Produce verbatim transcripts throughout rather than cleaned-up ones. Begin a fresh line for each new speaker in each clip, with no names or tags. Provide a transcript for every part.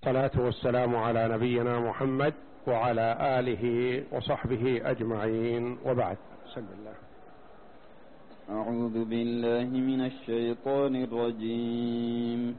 الصلاة والسلام على نبينا محمد وعلى آله وصحبه أجمعين، وبعد. بسم الله.
أعوذ بالله من الشيطان الرجيم.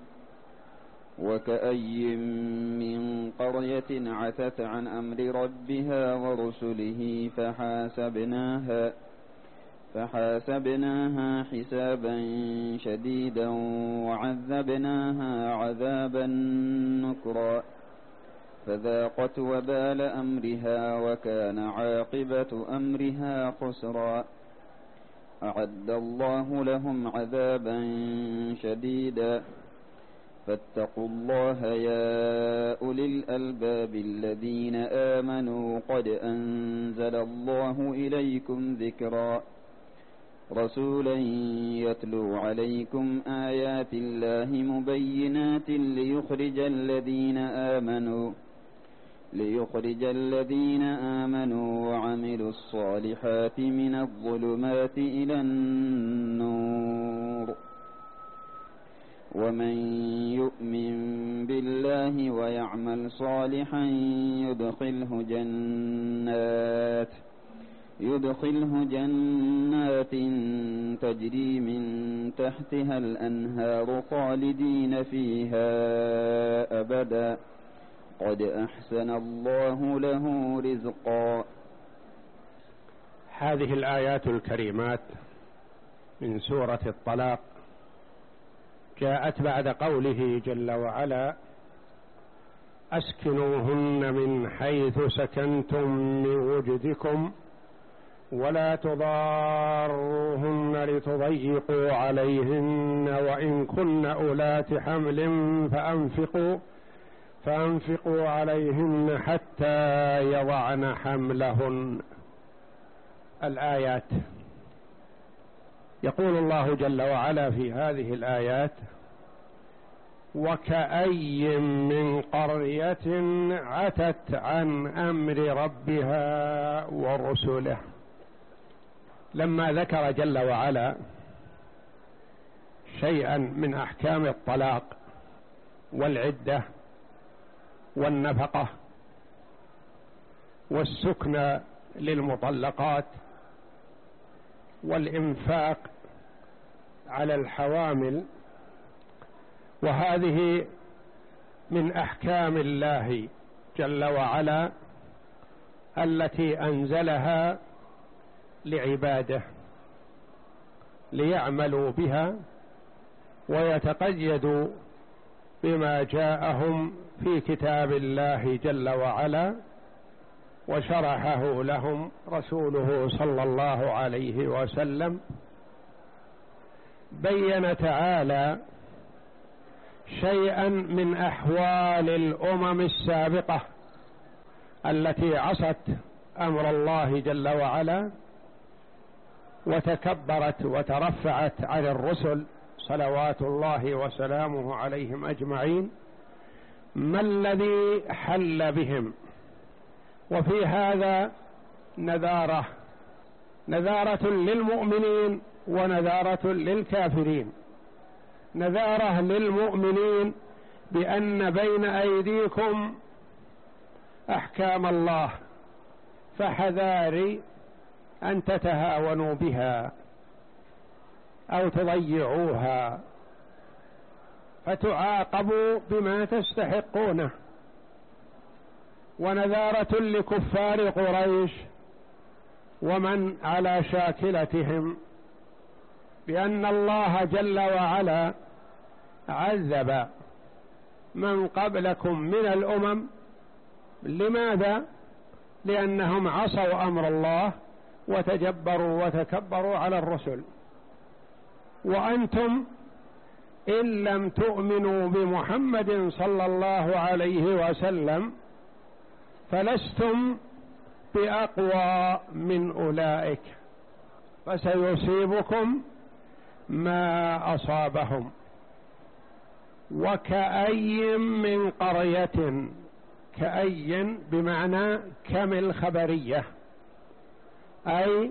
وكأي من قرية عتت عن أمر ربها ورسله فحاسبناها فحاسبناها حسابا شديدا وعذبناها عذابا نكرا فذاقت وبال أمرها وكان عاقبة أمرها خسرا. أعد الله لهم عذابا شديدا فاتقوا الله يا أولي الألباب الذين آمنوا قد أنزل الله إليكم ذكرا رسولا يتلو عليكم آيات الله مبينات ليخرج الذين آمنوا ليخرج الذين آمنوا وعملوا الصالحات من الظلمات إلى النور. ومن يؤمن بالله ويعمل صالحا يدخله جنات يدخله جنات تجري من تحتها الأنهار خالدين فيها أبدا قد أحسن الله له رزقا.
هذه الآيات الكريمات من سورة الطلاق جاءت بعد قوله جل وعلا: أسكنوهن من حيث سكنتم من وجدكم ولا تضاروهن لتضيقوا عليهن وإن كن أولات حمل فأنفقوا فأنفقوا عليهن حتى يضعن حملهن. الآيات. يقول الله جل وعلا في هذه الآيات: وكأي من قرية عتت عن أمر ربها ورسله. لما ذكر جل وعلا شيئا من أحكام الطلاق والعدة والنفقة والسكن للمطلقات والإنفاق على الحوامل، وهذه من أحكام الله جل وعلا التي أنزلها لعباده ليعملوا بها ويتقيدوا بما جاءهم في كتاب الله جل وعلا وشرحه لهم رسوله صلى الله عليه وسلم. بين تعالى شيئا من أحوال الأمم السابقة التي عصت أمر الله جل وعلا وتكبرت وترفعت على الرسل صلوات الله وسلامه عليهم أجمعين، ما الذي حل بهم. وفي هذا نذارة نذارة للمؤمنين ونذارة للكافرين. نذارة للمؤمنين بأن بين أيديكم أحكام الله فحذاري أن تتهاونوا بها أو تضيعوها فتعاقبوا بما تستحقونه. ونذارة لكفار قريش ومن على شاكلتهم بأن الله جل وعلا عذب من قبلكم من الأمم. لماذا؟ لأنهم عصوا أمر الله وتجبروا وتكبروا على الرسل. وأنتم إن لم تؤمنوا بمحمد صلى الله عليه وسلم فلستم بأقوى من أولئك، فسيصيبكم ما أصابهم. وكأي من قرية، كأي بمعنى كم الخبرية، أي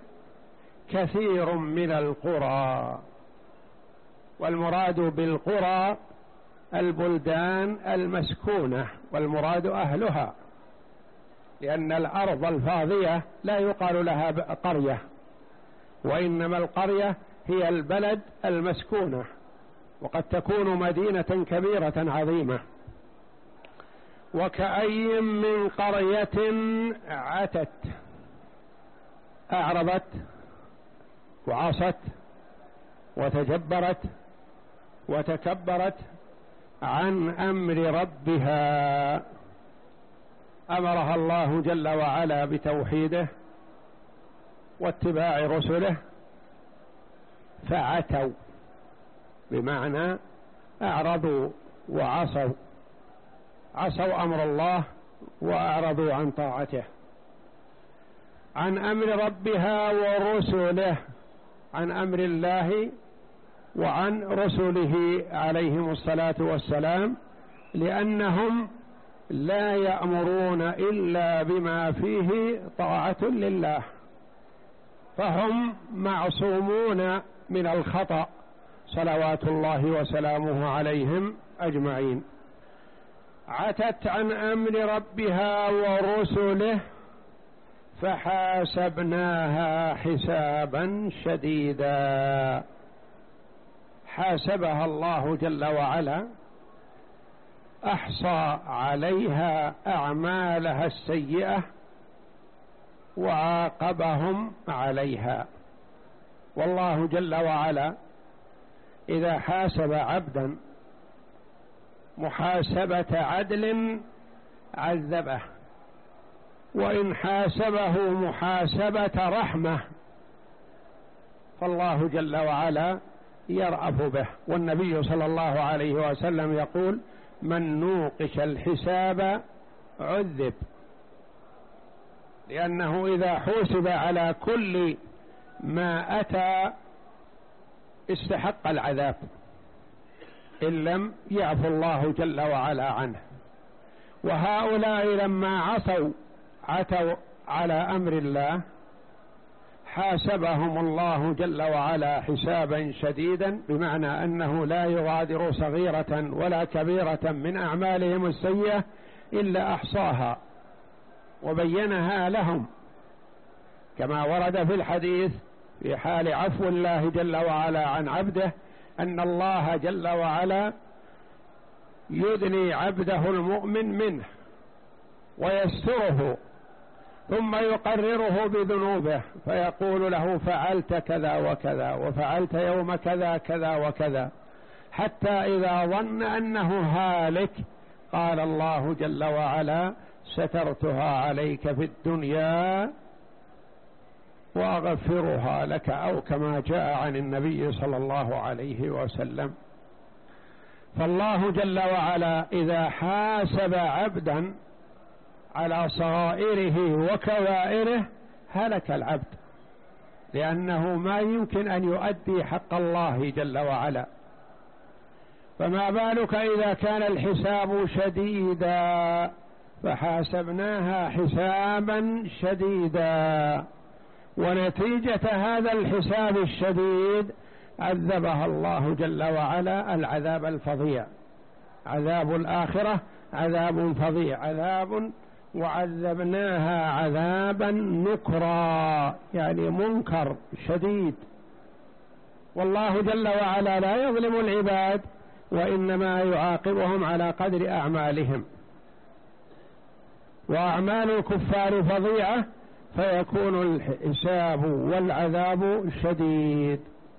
كثير من القرى. والمراد بالقرى البلدان المسكونة، والمراد أهلها، لأن الأرض الفاضية لا يقال لها قرية، وإنما القرية هي البلد المسكونة، وقد تكون مدينة كبيرة عظيمة. وكأي من قرية عتت، أعرضت وعصت وتجبرت وتكبرت عن أمر ربها، أمرها الله جل وعلا بتوحيده واتباع رسله فعتوا، بمعنى أعرضوا وعصوا، عصوا أمر الله وأعرضوا عن طاعته، عن أمر ربها ورسله، عن أمر الله وعن رسله عليهم الصلاة والسلام، لأنهم لا يأمرون إلا بما فيه طاعة لله، فهم معصومون من الخطأ صلوات الله وسلامه عليهم أجمعين. عتت عن أمر ربها ورسله فحاسبناها حسابا شديدا، حاسبها الله جل وعلا، أحصى عليها أعمالها السيئة وعاقبهم عليها. والله جل وعلا إذا حاسب عبدا محاسبة عدل عذبه، وإن حاسبه محاسبة رحمة فالله جل وعلا يرأف به. والنبي صلى الله عليه وسلم يقول: من نوقش الحساب عذب، لأنه إذا حوسب على كل ما أتى استحق العذاب إن لم يعفو الله جل وعلا عنه. وهؤلاء لما عصوا عتوا على أمر الله حاسبهم الله جل وعلا حسابا شديدا، بمعنى أنه لا يغادر صغيرة ولا كبيرة من أعمالهم السيئة إلا أحصاها وبينها لهم، كما ورد في الحديث في حال عفو الله جل وعلا عن عبده أن الله جل وعلا يدني عبده المؤمن منه ويستره، ثم يقرره بذنوبه فيقول له: فعلت كذا وكذا وفعلت يوم كذا كذا وكذا، حتى إذا ظن أنه هالك قال الله جل وعلا: سترتها عليك في الدنيا وأغفرها لك، أو كما جاء عن النبي صلى الله عليه وسلم. فالله جل وعلا إذا حاسب عبدا على صغائره وكبائره هلك العبد، لأنه ما يمكن أن يؤدي حق الله جل وعلا، فما بالك إذا كان الحساب شديدا. فحاسبناها حسابا شديدا، ونتيجة هذا الحساب الشديد عذبها الله جل وعلا العذاب الفظيع. عذاب الآخرة عذاب فظيع، عذاب وعذبناها عذابا نكرا، يعني منكر شديد. والله جل وعلا لا يظلم العباد، وإنما يعاقبهم على قدر أعمالهم، وأعمال الكفار فظيعة فيكون الحساب والعذاب شديد.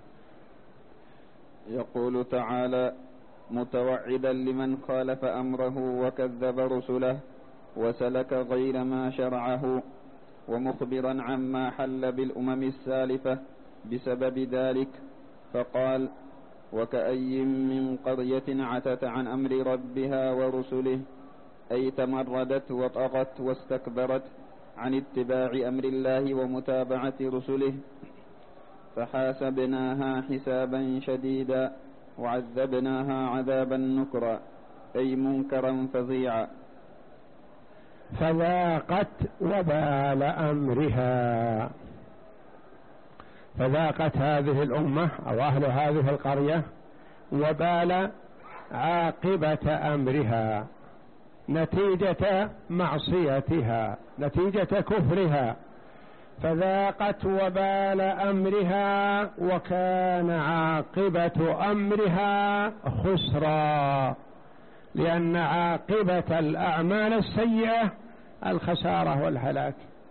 يقول تعالى: متوعدا لمن خالف أمره وكذب رسله وسلك غير ما شرعه، ومخبرا عما حل بالأمم السالفة بسبب ذلك، فقال: وكأي من قرية عتت عن أمر ربها ورسله، أي تمردت وطغت واستكبرت عن اتباع أمر الله ومتابعة رسله، فحاسبناها حسابا شديدا وعذبناها عذابا نكرا، أي منكرا فظيعا.
فذاقت وبال أمرها، فذاقت هذه الأمة أو أهل هذه القرية وبال عاقبة أمرها، نتيجة معصيتها، نتيجة كفرها، فذاقت وبال أمرها وكان عاقبة أمرها خسرا، لأن عاقبة الأعمال السيئة الخسارة والهلاك،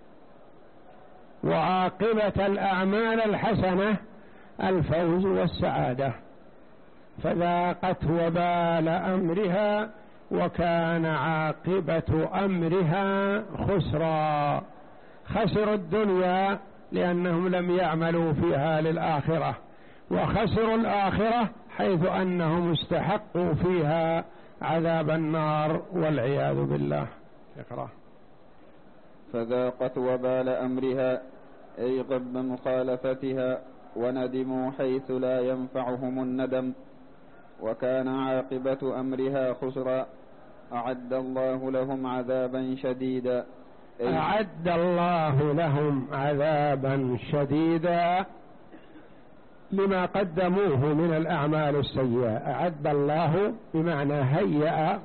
وعاقبة الأعمال الحسنة الفوز والسعادة. فذاقت وبال أمرها وكان عاقبة أمرها خسرا، خسروا الدنيا لأنهم لم يعملوا فيها للآخرة، وخسروا الآخرة حيث أنهم استحقوا فيها عذاب النار والعياذ بالله. اقرأ.
فذاقت وبال أمرها أي غب مخالفتها، وندموا حيث لا ينفعهم الندم، وكان عاقبة أمرها خسرا. أعد الله لهم عذابا شديدا،
أعد الله لهم عذابا شديدا لما قدموه من الأعمال السيئة. أعد الله بمعنى هيأ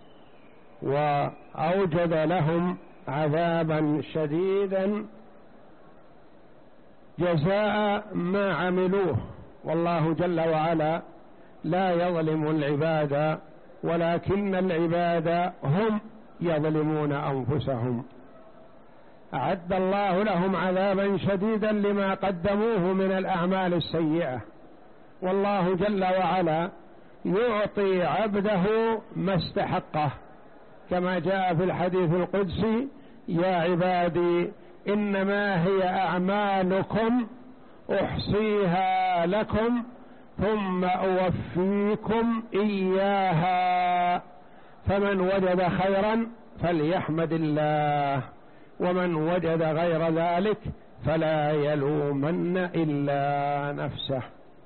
وأوجد لهم عذابا شديدا جزاء ما عملوه، والله جل وعلا لا يظلم العباد ولكن العباد هم يظلمون أنفسهم. أعد الله لهم عذابا شديدا لما قدموه من الأعمال السيئة، والله جل وعلا يعطي عبده ما استحقه، كما جاء في الحديث القدسي: يا عبادي إنما هي أعمالكم أحصيها لكم ثم أوفيكم إياها، فمن وجد خيرا فليحمد الله، ومن وجد غير ذلك فلا يلومن إلا نفسه.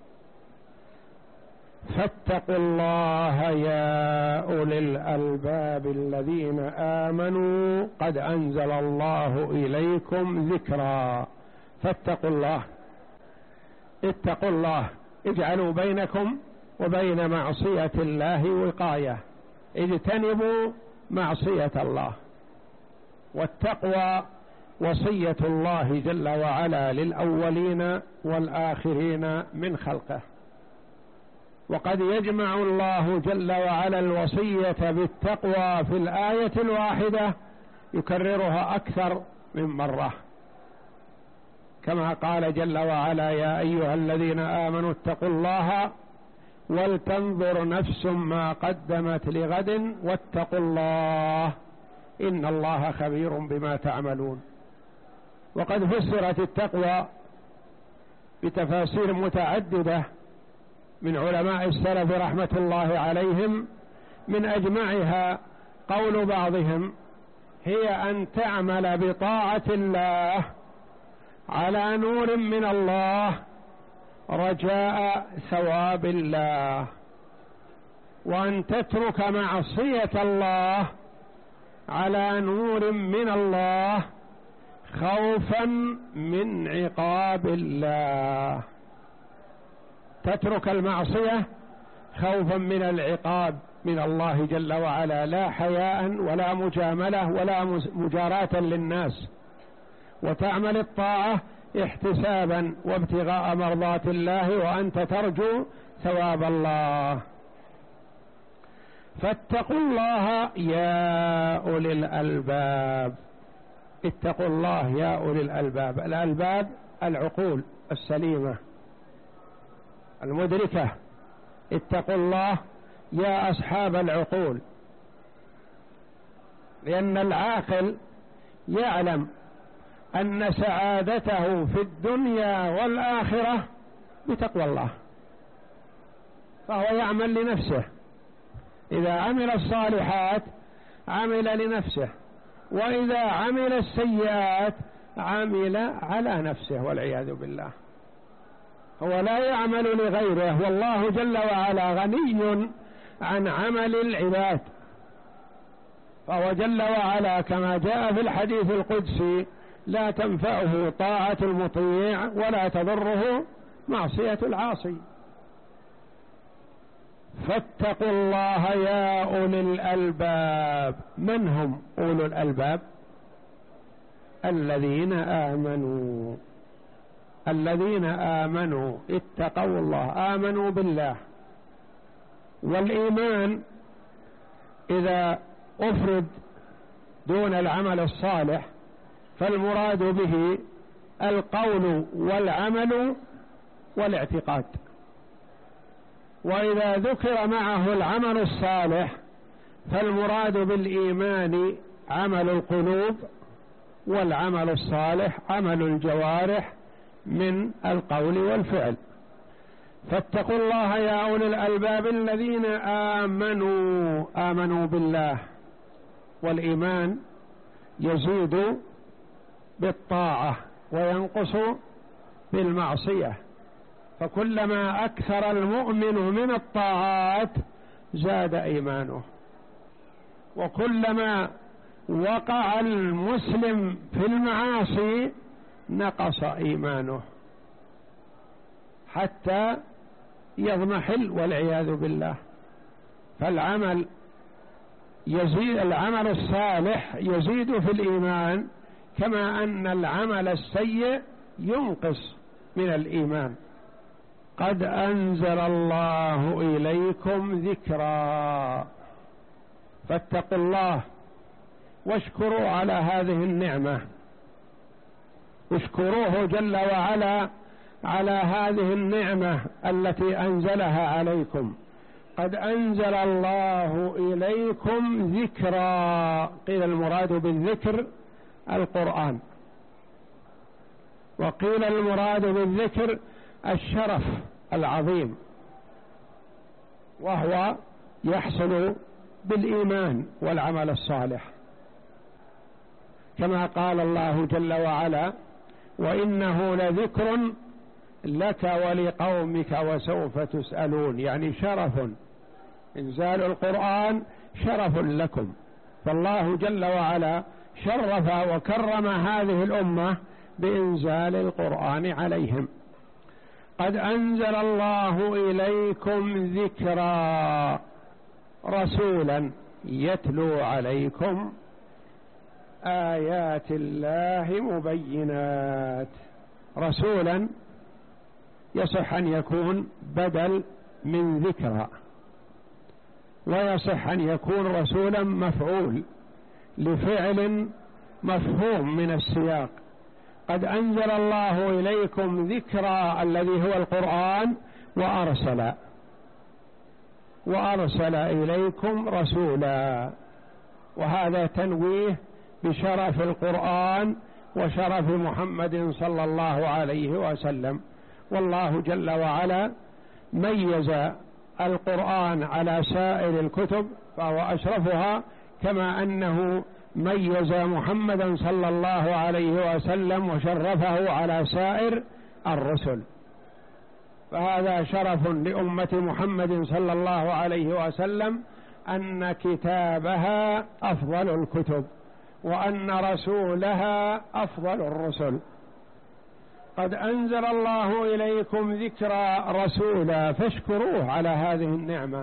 فاتقوا الله يا أولي الألباب الذين آمنوا قد أنزل الله إليكم ذكرا. فاتقوا الله، اتقوا الله، اجعلوا بينكم وبين معصية الله وقاية، اجتنبوا معصية الله. والتقوى وصية الله جل وعلا للأولين والآخرين من خلقه، وقد يجمع الله جل وعلا الوصية بالتقوى في الآية الواحدة يكررها أكثر من مرة، كما قال جل وعلا: يا أيها الذين آمنوا اتقوا الله ولتنظر نفس ما قدمت لغد واتقوا الله إن الله خبير بما تعملون. وقد فسرت التقوى بتفاسير متعددة من علماء السلف رحمة الله عليهم، من أجمعها قول بعضهم: هي أن تعمل بطاعة الله على نور من الله رجاء ثواب الله، وأن تترك معصية الله على نور من الله خوفا من عقاب الله. تترك المعصية خوفا من العقاب من الله جل وعلا، لا حياء ولا مجاملة ولا مجاراة للناس، وتعمل الطاعة احتسابا وابتغاء مرضات الله وأنت ترجو ثواب الله. فاتقوا الله يا أولي الألباب، اتقوا الله يا أولي الألباب. الألباب العقول السليمة المدركة، اتقوا الله يا أصحاب العقول، لأن العاقل يعلم أن سعادته في الدنيا والآخرة بتقوى الله، فهو يعمل لنفسه. إذا عمل الصالحات عمل لنفسه، وإذا عمل السيئات عمل على نفسه والعياذ بالله. هو لا يعمل لغيره، والله جل وعلا غني عن عمل العباد، فهو جل وعلا كما جاء في الحديث القدسي: لا تنفعه طاعة المطيع ولا تضره معصية العاصي. فاتقوا الله يا أولي الألباب. من هم أولو الألباب؟ الذين آمنوا، الذين آمنوا اتقوا الله، آمنوا بالله. والإيمان إذا أفرد دون العمل الصالح فالمراد به القول والعمل والاعتقاد، وإذا ذكر معه العمل الصالح فالمراد بالإيمان عمل القلوب، والعمل الصالح عمل الجوارح من القول والفعل. فاتقوا الله يا أولي الألباب الذين آمنوا، آمنوا بالله. والإيمان يزيد بالطاعة وينقص بالمعصية، فكلما أكثر المؤمن من الطاعات زاد إيمانه، وكلما وقع المسلم في المعاصي نقص إيمانه حتى يضمحل والعياذ بالله. فالعمل يزيد، العمل الصالح يزيد في الإيمان كما أن العمل السيء ينقص من الإيمان. قد أنزل الله إليكم ذكرا، فاتقوا الله واشكروا على هذه النعمة، اشكروه جل وعلا على هذه النعمة التي أنزلها عليكم. قد أنزل الله إليكم ذكرا، قيل المراد بالذكر القرآن، وقيل المراد بالذكر الشرف العظيم، وهو يحصل بالإيمان والعمل الصالح، كما قال الله جل وعلا: وإنه لذكر لك ولقومك وسوف تسألون. يعني شرف، إنزال القرآن شرف لكم، فالله جل وعلا شرف وكرم هذه الأمة بإنزال القرآن عليهم. قد أنزل الله إليكم ذكرا، رسولا يتلو عليكم آيات الله مبينات. رسولا يصح أن يكون بدل من ذكرى، ويصح أن يكون رسولا مفعول لفعل مفهوم من السياق. قد أنزل الله إليكم ذكرى الذي هو القرآن، وأرسل وأرسل إليكم رسولا، وهذا تنويه بشرف القرآن وشرف محمد صلى الله عليه وسلم. والله جل وعلا ميز القرآن على سائر الكتب فهو أشرفها، كما أنه ميز محمدا صلى الله عليه وسلم وشرفه على سائر الرسل. فهذا شرف لأمة محمد صلى الله عليه وسلم أن كتابها أفضل الكتب، وأن رسولها أفضل الرسل. قد أنزل الله إليكم ذكرى رسولا، فاشكروه على هذه النعمة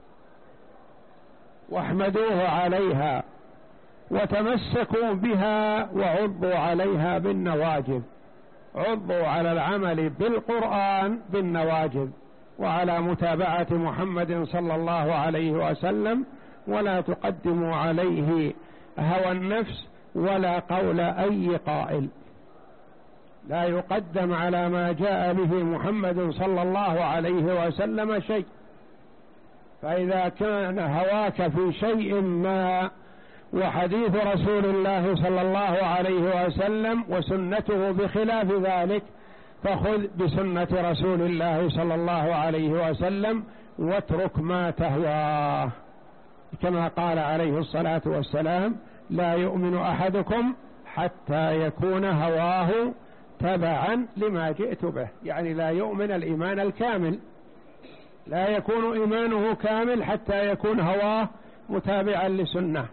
واحمدوه عليها وتمسكوا بها وعضوا عليها بالنواجذ. عضوا على العمل بالقرآن بالنواجذ، وعلى متابعة محمد صلى الله عليه وسلم، ولا تقدموا عليه هوى النفس ولا قول أي قائل. لا يقدم على ما جاء به محمد صلى الله عليه وسلم شيء. فإذا كان هواك في شيء ما وحديث رسول الله صلى الله عليه وسلم وسنته بخلاف ذلك، فخذ بسنة رسول الله صلى الله عليه وسلم واترك ما تهواه، كما قال عليه الصلاة والسلام: لا يؤمن أحدكم حتى يكون هواه تبعا لما جئت به. يعني لا يؤمن الإيمان الكامل، لا يكون إيمانه كامل حتى يكون هواه متابعا لسنة.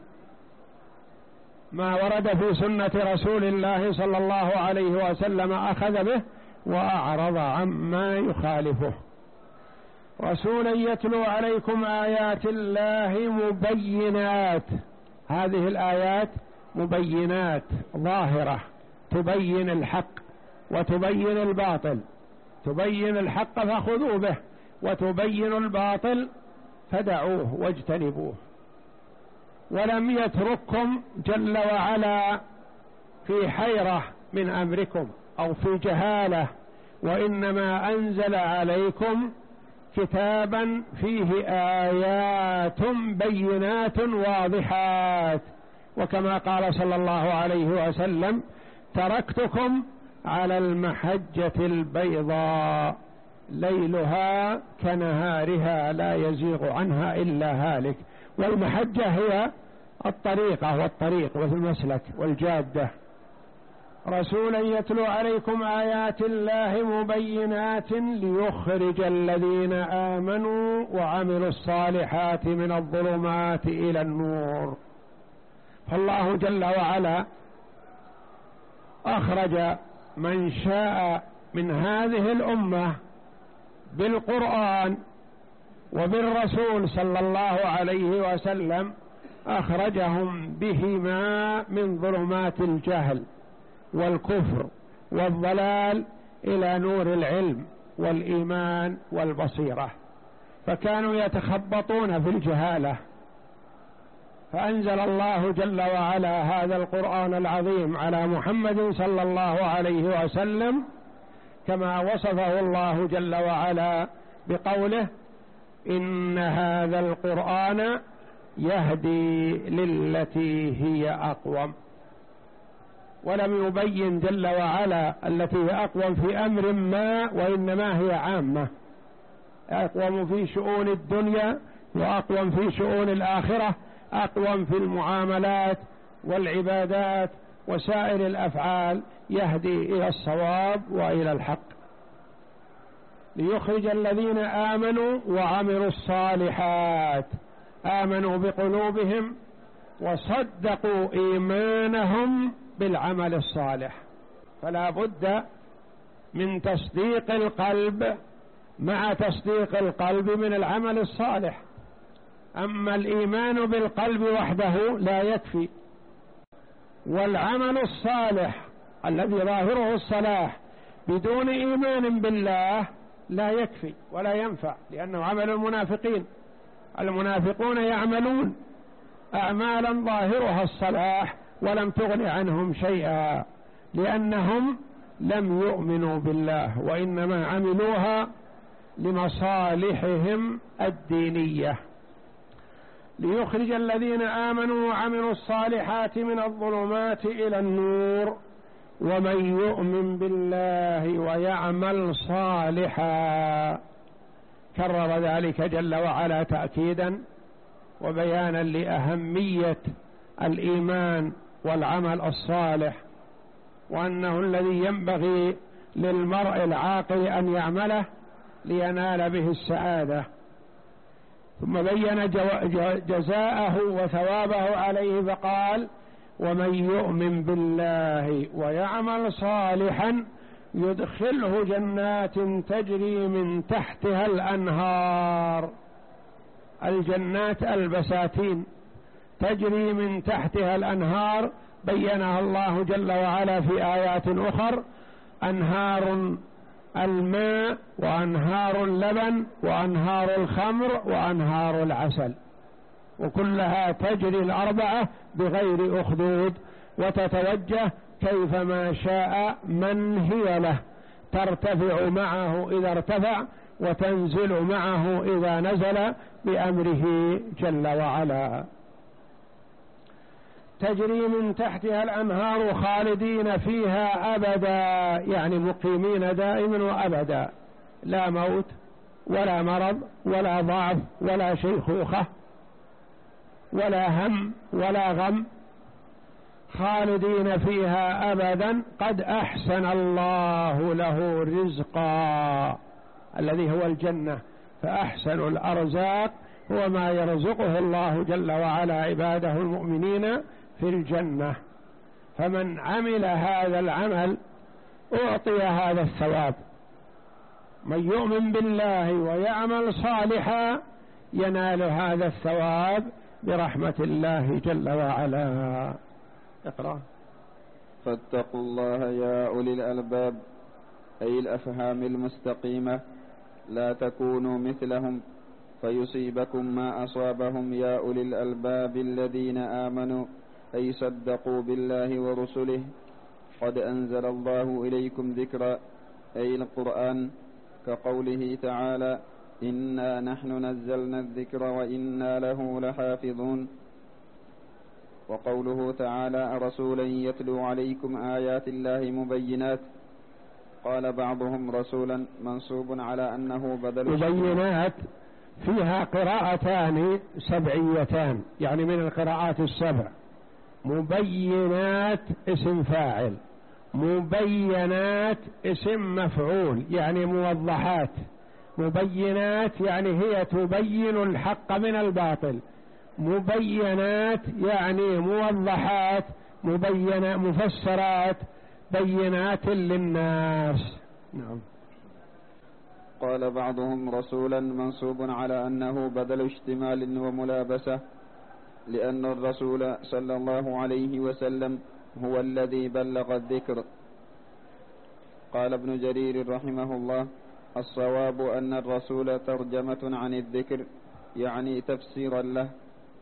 ما ورد في سنة رسول الله صلى الله عليه وسلم أخذ به وأعرض عما يخالفه. رسولا يتلو عليكم آيات الله مبينات. هذه الآيات مبينات ظاهرة تبين الحق وتبين الباطل، تبين الحق فخذوا به، وتبين الباطل فدعوه واجتنبوه. ولم يترككم جل وعلا في حيرة من أمركم أو في جهالة، وإنما أنزل عليكم كتابا فيه آيات بينات واضحات. وكما قال صلى الله عليه وسلم: تركتكم على المحجة البيضاء ليلها كنهارها لا يزيغ عنها إلا هالك. والمحجة هي الطريقة والطريق والمسلك والجادة. رسولا يتلو عليكم آيات الله مبينات ليخرج الذين آمنوا وعملوا الصالحات من الظلمات إلى النور. فالله جل وعلا أخرج من شاء من هذه الأمة بالقرآن وبالرسول صلى الله عليه وسلم، أخرجهم بهما من ظلمات الجهل والكفر والضلال إلى نور العلم والإيمان والبصيرة، فكانوا يتخبطون في الجهالة. فأنزل الله جل وعلا هذا القرآن العظيم على محمد صلى الله عليه وسلم كما وصفه الله جل وعلا بقوله: إن هذا القرآن يهدي للتي هي أقوم. ولم يبين جل وعلا التي هي أقوم في أمر ما، وإنما هي عامة، أقوم في شؤون الدنيا وأقوم في شؤون الآخرة، أقوم في المعاملات والعبادات وسائر الأفعال، يهدي إلى الصواب وإلى الحق. ليخرج الذين آمنوا وعملوا الصالحات، آمنوا بقلوبهم وصدقوا إيمانهم بالعمل الصالح. فلا بد من تصديق القلب مع تصديق القلب من العمل الصالح. أما الإيمان بالقلب وحده لا يكفي، والعمل الصالح الذي ظاهره الصلاح بدون إيمان بالله لا يكفي ولا ينفع، لأنه عمل المنافقين. المنافقون يعملون أعمالا ظاهرها الصلاح ولم تغن عنهم شيئا، لأنهم لم يؤمنوا بالله، وإنما عملوها لمصالحهم الدينية. ليخرج الذين آمنوا وعملوا الصالحات من الظلمات إلى النور ومن يؤمن بالله ويعمل صالحا. كرر ذلك جل وعلا تأكيدا وبيانا لأهمية الإيمان والعمل الصالح، وأنه الذي ينبغي للمرء العاقل أن يعمله لينال به السعادة. ثم بين جزاءه وثوابه عليه فقال: ومن يؤمن بالله ويعمل صالحا يدخله جنات تجري من تحتها الأنهار. الجنات البساتين تجري من تحتها الأنهار بينها الله جل وعلا في آيات أخر: أنهار الماء وأنهار اللبن وأنهار الخمر وأنهار العسل، وكلها تجري الأربعة بغير أخدود وتتوجه كيفما شاء من هي له، ترتفع معه إذا ارتفع وتنزل معه إذا نزل بأمره جل وعلا. تجري من تحتها الأنهار خالدين فيها أبدا، يعني مقيمين دائما وأبدا، لا موت ولا مرض ولا ضعف ولا شيخوخة ولا هم ولا غم، خالدين فيها أبدا. قد أحسن الله له رزقا، الذي هو الجنة، فأحسن الأرزاق هو ما يرزقه الله جل وعلا عباده المؤمنين في الجنة. فمن عمل هذا العمل أعطي هذا الثواب، من يؤمن بالله ويعمل صالحا ينال هذا الثواب برحمة الله جل وعلا. اقرأ.
فاتقوا الله يا أولي الألباب، أي الأفهام المستقيمة، لا تكونوا مثلهم فيصيبكم ما أصابهم يا أولي الألباب الذين آمنوا، أي صدقوا بالله ورسله. قد أنزل الله إليكم ذكرا، أي القرآن، كقوله تعالى: إنا نحن نزلنا الذكر وإنا له لحافظون. وقوله تعالى: رسولا يتلو عليكم آيات الله مبينات. قال بعضهم رسولا منصوب على أنه بدل
مبينات فيها قراءتان سبعيتان، يعني من القراءات السبع. مبينات اسم فاعل، مبينات اسم مفعول، يعني موضحات. مبينات يعني هي تبين الحق من الباطل، مبينات يعني موضحات، مبينة مفسرات، بينات للناس. نعم.
قال بعضهم رسولا منصوب على أنه بدل اشتمال وملابسة، لأن الرسول صلى الله عليه وسلم هو الذي بلغ الذكر. قال ابن جرير رحمه الله: الصواب أن الرسول ترجمة عن الذكر، يعني تفسيرا له.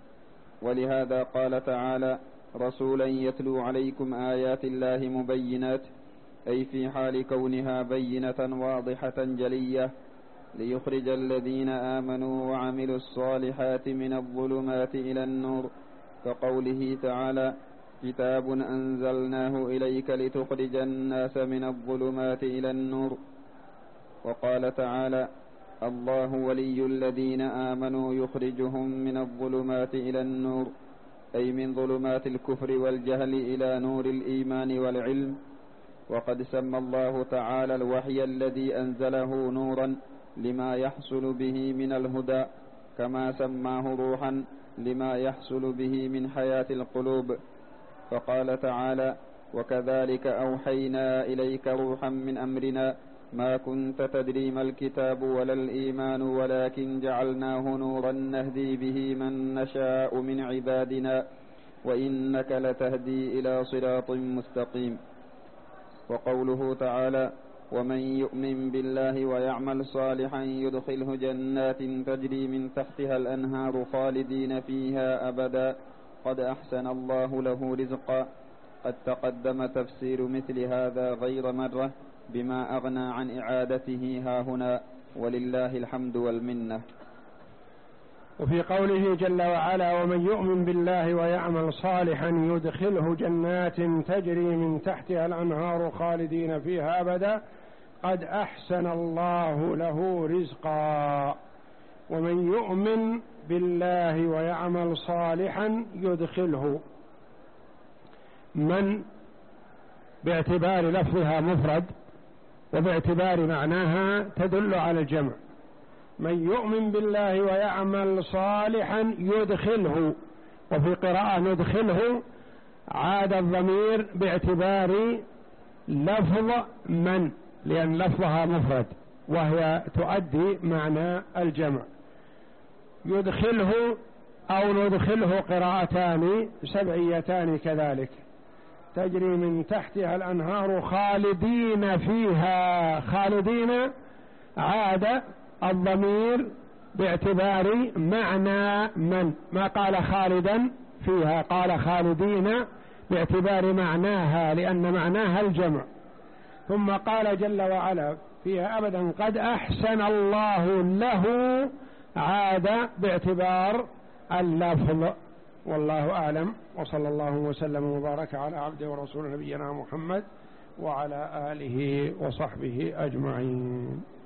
ولهذا قال تعالى: رسولا يتلو عليكم آيات الله مبينات، أي في حال كونها بينة واضحة جلية، ليخرج الذين آمنوا وعملوا الصالحات من الظلمات إلى النور، كقوله تعالى: كتاب أنزلناه إليك لتخرج الناس من الظلمات إلى النور. وقال تعالى: الله ولي الذين آمنوا يخرجهم من الظلمات إلى النور، أي من ظلمات الكفر والجهل إلى نور الإيمان والعلم. وقد سمى الله تعالى الوحي الذي أنزله نورا لما يحصل به من الهدى، كما سماه روحا لما يحصل به من حياة القلوب. فقال تعالى: وكذلك أوحينا إليك روحا من أمرنا ما كنت تدري ما الكتاب ولا الإيمان ولكن جعلناه نورا نهدي به من نشاء من عبادنا وإنك لتهدي إلى صراط مستقيم. وقوله تعالى: ومن يؤمن بالله ويعمل صالحا يدخله جنات تجري من تحتها الأنهار خالدين فيها أبدا قد أحسن الله له رزقا. قد تقدم تفسير مثل هذا غير مرة بما أغنى عن إعادته هاهنا، ولله الحمد والمنة.
وفي قوله جل وعلا: ومن يؤمن بالله ويعمل صالحا يدخله جنات تجري من تحتها الأنهار خالدين فيها أبدا قد أحسن الله له رزقا. ومن يؤمن بالله ويعمل صالحا يدخله، من باعتبار لفظها مفرد وباعتبار معناها تدل على الجمع. من يؤمن بالله ويعمل صالحا يدخله، وفي قراءة ندخله عاد الضمير باعتبار لفظ من، لأن لفظها مفرد وهي تؤدي معنى الجمع. يدخله أو ندخله قراءتان سبعيتان كذلك، تجري من تحتها الأنهار خالدين فيها. خالدين عاد الضمير باعتبار معنى من، ما قال خالدا فيها، قال خالدين باعتبار معناها لأن معناها الجمع. ثم قال جل وعلا فيها أبدا قد أحسن الله له، عاد باعتبار اللفظ. والله أعلم، وصلى الله وسلم وبارك على عبده ورسوله نبينا محمد وعلى آله وصحبه أجمعين.